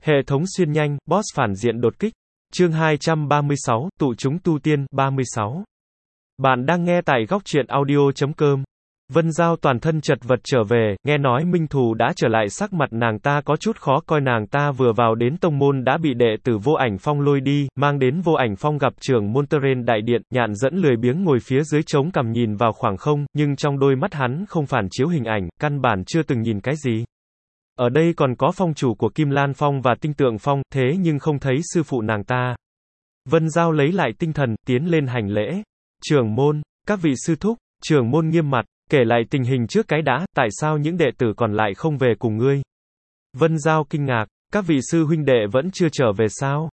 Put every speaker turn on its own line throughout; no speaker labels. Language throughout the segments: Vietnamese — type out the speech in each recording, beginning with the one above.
Hệ thống xuyên nhanh, boss phản diện đột kích. Chương 236, tụ chúng tu tiên, 36. Bạn đang nghe tại góc truyện audio.com. Vân Giao toàn thân chật vật trở về, nghe nói Minh Thù đã trở lại, sắc mặt nàng ta có chút khó coi. Nàng ta vừa vào đến tông môn đã bị đệ tử Vô Ảnh Phong lôi đi, mang đến Vô Ảnh Phong gặp trưởng môn Teren đại điện. Nhạn Dẫn lười biếng ngồi phía dưới trống cằm nhìn vào khoảng không, nhưng trong đôi mắt hắn không phản chiếu hình ảnh, căn bản chưa từng nhìn cái gì. Ở đây còn có phong chủ của Kim Lan Phong và Tinh Tượng Phong, thế nhưng không thấy sư phụ nàng ta. Vân Giao lấy lại tinh thần, tiến lên hành lễ. Trưởng môn, các vị sư thúc. Trưởng môn nghiêm mặt, kể lại tình hình trước cái đã, tại sao những đệ tử còn lại không về cùng ngươi? Vân Giao kinh ngạc, các vị sư huynh đệ vẫn chưa trở về sao?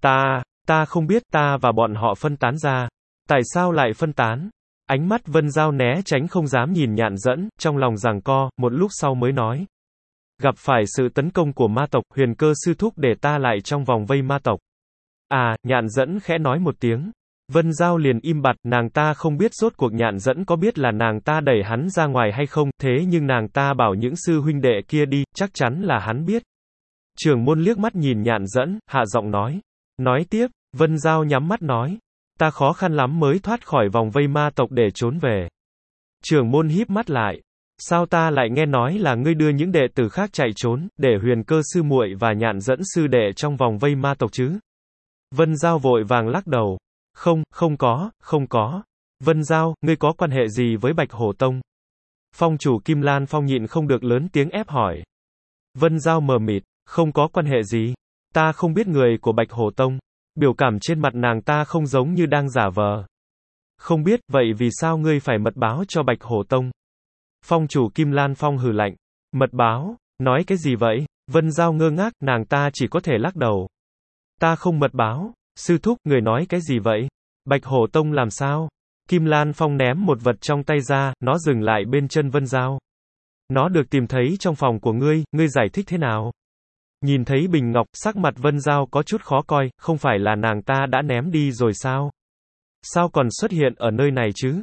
Ta không biết, ta và bọn họ phân tán ra. Tại sao lại phân tán? Ánh mắt Vân Giao né tránh, không dám nhìn Nhạn Dẫn, trong lòng giằng co, một lúc sau mới nói. Gặp phải sự tấn công của ma tộc, Huyền Cơ sư thúc để ta lại trong vòng vây ma tộc. À, Nhạn Dẫn khẽ nói một tiếng. Vân Giao liền im bặt, nàng ta không biết rốt cuộc Nhạn Dẫn có biết là nàng ta đẩy hắn ra ngoài hay không, thế nhưng nàng ta bảo những sư huynh đệ kia đi, chắc chắn là hắn biết. Trưởng môn liếc mắt nhìn Nhạn Dẫn, hạ giọng nói. Nói tiếp, Vân Giao nhắm mắt nói. Ta khó khăn lắm mới thoát khỏi vòng vây ma tộc để trốn về. Trưởng môn híp mắt lại. Sao ta lại nghe nói là ngươi đưa những đệ tử khác chạy trốn, để Huyền Cơ sư muội và Nhạn Dẫn sư đệ trong vòng vây ma tộc chứ? Vân Giao vội vàng lắc đầu. Không có. Vân Giao, ngươi có quan hệ gì với Bạch Hổ Tông? Phong chủ Kim Lan Phong nhịn không được lớn tiếng ép hỏi. Vân Giao mờ mịt, không có quan hệ gì. Ta không biết người của Bạch Hổ Tông. Biểu cảm trên mặt nàng ta không giống như đang giả vờ. Không biết, vậy vì sao ngươi phải mật báo cho Bạch Hổ Tông? Phong chủ Kim Lan Phong hừ lạnh. Mật báo? Nói cái gì vậy? Vân Giao ngơ ngác, nàng ta chỉ có thể lắc đầu. Ta không mật báo. Sư thúc, người nói cái gì vậy? Bạch Hổ Tông làm sao? Kim Lan Phong ném một vật trong tay ra, nó dừng lại bên chân Vân Giao. Nó được tìm thấy trong phòng của ngươi giải thích thế nào? Nhìn thấy bình ngọc, sắc mặt Vân Giao có chút khó coi, không phải là nàng ta đã ném đi rồi sao? Sao còn xuất hiện ở nơi này chứ?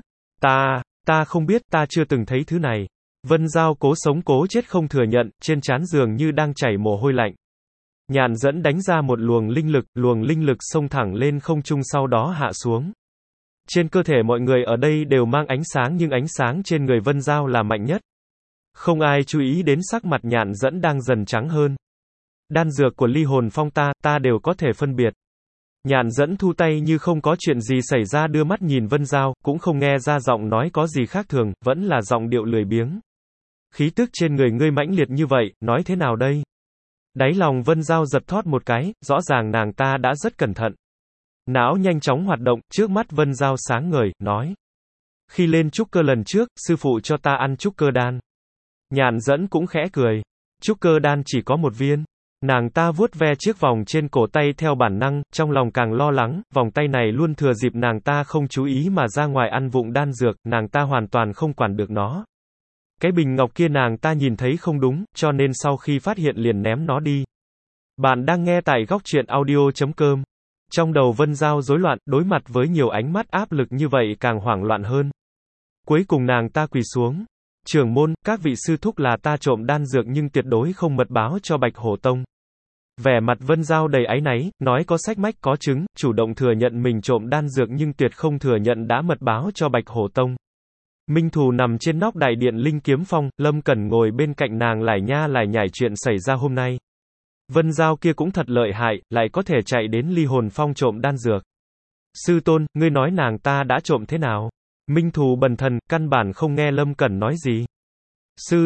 Ta không biết, ta chưa từng thấy thứ này. Vân Giao cố sống cố chết không thừa nhận, trên trán dường như đang chảy mồ hôi lạnh. Nhạn Dẫn đánh ra một luồng linh lực xông thẳng lên không trung sau đó hạ xuống. Trên cơ thể mọi người ở đây đều mang ánh sáng, nhưng ánh sáng trên người Vân Giao là mạnh nhất. Không ai chú ý đến sắc mặt Nhạn Dẫn đang dần trắng hơn. Đan dược của Ly Hồn Phong ta đều có thể phân biệt. Nhạn Dẫn thu tay như không có chuyện gì xảy ra, đưa mắt nhìn Vân Giao, cũng không nghe ra giọng nói có gì khác thường, vẫn là giọng điệu lười biếng. Khí tức trên người ngươi mãnh liệt như vậy, nói thế nào đây? Đáy lòng Vân Giao giật thót một cái, rõ ràng nàng ta đã rất cẩn thận. Não nhanh chóng hoạt động, trước mắt Vân Giao sáng ngời, nói. Khi lên trúc cơ lần trước, sư phụ cho ta ăn trúc cơ đan. Nhạn Dẫn cũng khẽ cười. Trúc cơ đan chỉ có một viên. Nàng ta vuốt ve chiếc vòng trên cổ tay theo bản năng, trong lòng càng lo lắng, vòng tay này luôn thừa dịp nàng ta không chú ý mà ra ngoài ăn vụng đan dược, nàng ta hoàn toàn không quản được nó. Cái bình ngọc kia nàng ta nhìn thấy không đúng, cho nên sau khi phát hiện liền ném nó đi. Bạn đang nghe tại góc truyện audio.com. Trong đầu Vân Giao rối loạn, đối mặt với nhiều ánh mắt áp lực như vậy càng hoảng loạn hơn. Cuối cùng nàng ta quỳ xuống. Trưởng môn, các vị sư thúc, là ta trộm đan dược nhưng tuyệt đối không mật báo cho Bạch Hổ Tông. Vẻ mặt Vân Giao đầy áy náy, nói có sách mách có chứng, chủ động thừa nhận mình trộm đan dược nhưng tuyệt không thừa nhận đã mật báo cho Bạch Hổ Tông. Minh Thù nằm trên nóc đại điện Linh Kiếm Phong, Lâm Cẩn ngồi bên cạnh nàng lải nha lải nhải chuyện xảy ra hôm nay. Vân Giao kia cũng thật lợi hại, lại có thể chạy đến Ly Hồn Phong trộm đan dược. Sư tôn, ngươi nói nàng ta đã trộm thế nào? Minh Thù bần thần, căn bản không nghe Lâm Cẩn nói gì. Sư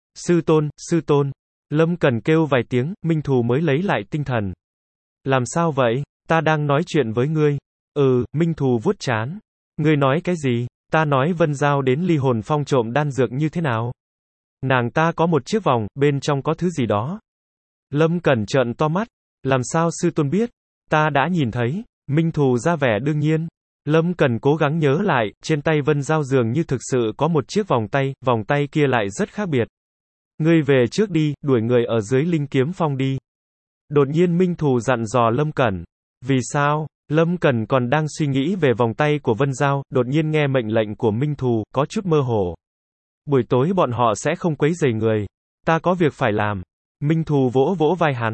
tôn. Lâm Cẩn kêu vài tiếng, Minh Thù mới lấy lại tinh thần. Làm sao vậy? Ta đang nói chuyện với ngươi. Minh Thù vuốt trán. Ngươi nói cái gì? Ta nói Vân Giao đến Ly Hồn Phong trộm đan dược như thế nào? Nàng ta có một chiếc vòng, bên trong có thứ gì đó. Lâm Cẩn trợn to mắt. Làm sao sư tôn biết? Ta đã nhìn thấy. Minh Thù ra vẻ đương nhiên. Lâm Cẩn cố gắng nhớ lại, trên tay Vân Giao dường như thực sự có một chiếc vòng tay kia lại rất khác biệt. Ngươi về trước đi, đuổi người ở dưới Linh Kiếm Phong đi. Đột nhiên Minh Thù dặn dò Lâm Cẩn. Vì sao? Lâm Cẩn còn đang suy nghĩ về vòng tay của Vân Giao, đột nhiên nghe mệnh lệnh của Minh Thù, có chút mơ hồ. Buổi tối bọn họ sẽ không quấy rầy người. Ta có việc phải làm. Minh Thù vỗ vỗ vai hắn.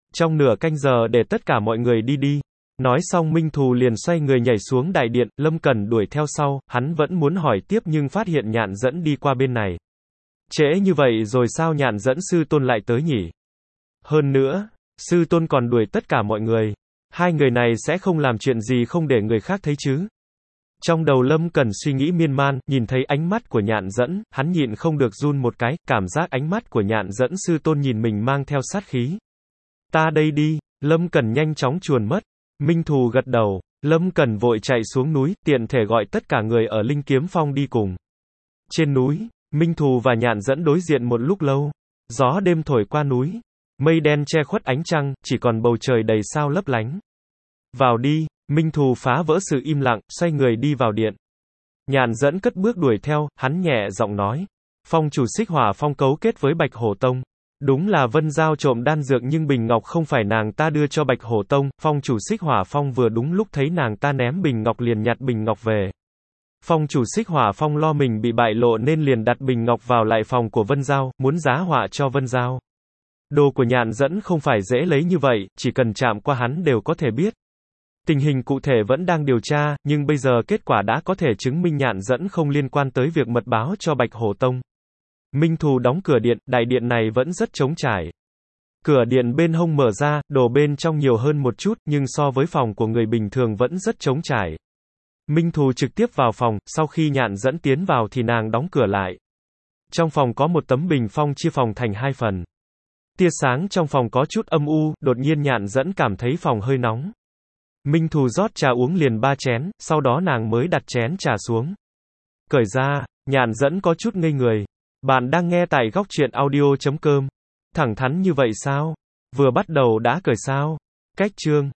Trong nửa canh giờ để tất cả mọi người đi đi. Nói xong Minh Thù liền xoay người nhảy xuống đại điện, Lâm Cẩn đuổi theo sau, hắn vẫn muốn hỏi tiếp nhưng phát hiện Nhạn Dẫn đi qua bên này. Trễ như vậy rồi sao Nhạn Dẫn sư tôn lại tới nhỉ? Hơn nữa, sư tôn còn đuổi tất cả mọi người. Hai người này sẽ không làm chuyện gì không để người khác thấy chứ? Trong đầu Lâm Cẩn suy nghĩ miên man, nhìn thấy ánh mắt của Nhạn Dẫn, hắn nhịn không được run một cái, cảm giác ánh mắt của Nhạn Dẫn sư tôn nhìn mình mang theo sát khí. Ta đây đi, Lâm Cẩn nhanh chóng chuồn mất. Minh Thù gật đầu, Lâm Cẩn vội chạy xuống núi, tiện thể gọi tất cả người ở Linh Kiếm Phong đi cùng. Trên núi, Minh Thù và Nhạn Dẫn đối diện một lúc lâu. Gió đêm thổi qua núi, mây đen che khuất ánh trăng, chỉ còn bầu trời đầy sao lấp lánh. Vào đi, Minh Thù phá vỡ sự im lặng, xoay người đi vào điện. Nhạn Dẫn cất bước đuổi theo, hắn nhẹ giọng nói. Phong chủ Xích Hỏa Phong cấu kết với Bạch Hổ Tông. Đúng là Vân Giao trộm đan dược nhưng bình ngọc không phải nàng ta đưa cho Bạch Hổ Tông, phong chủ Xích Hỏa Phong vừa đúng lúc thấy nàng ta ném bình ngọc liền nhặt bình ngọc về. Phong chủ Xích Hỏa Phong lo mình bị bại lộ nên liền đặt bình ngọc vào lại phòng của Vân Giao, muốn giá họa cho Vân Giao. Đồ của Nhạn Dẫn không phải dễ lấy như vậy, chỉ cần chạm qua hắn đều có thể biết. Tình hình cụ thể vẫn đang điều tra, nhưng bây giờ kết quả đã có thể chứng minh Nhạn Dẫn không liên quan tới việc mật báo cho Bạch Hổ Tông. Minh Thù đóng cửa điện, đại điện này vẫn rất trống trải. Cửa điện bên hông mở ra, đồ bên trong nhiều hơn một chút, nhưng so với phòng của người bình thường vẫn rất trống trải. Minh Thù trực tiếp vào phòng, sau khi Nhạn Dẫn tiến vào thì nàng đóng cửa lại. Trong phòng có một tấm bình phong chia phòng thành hai phần. Tia sáng trong phòng có chút âm u, đột nhiên Nhạn Dẫn cảm thấy phòng hơi nóng. Minh Thù rót trà uống liền 3 chén, sau đó nàng mới đặt chén trà xuống. Cởi ra, Nhạn Dẫn có chút ngây người. Bạn đang nghe tại góc truyện audio.com. Thẳng thắn như vậy sao? Vừa bắt đầu đã cởi sao? Cách chương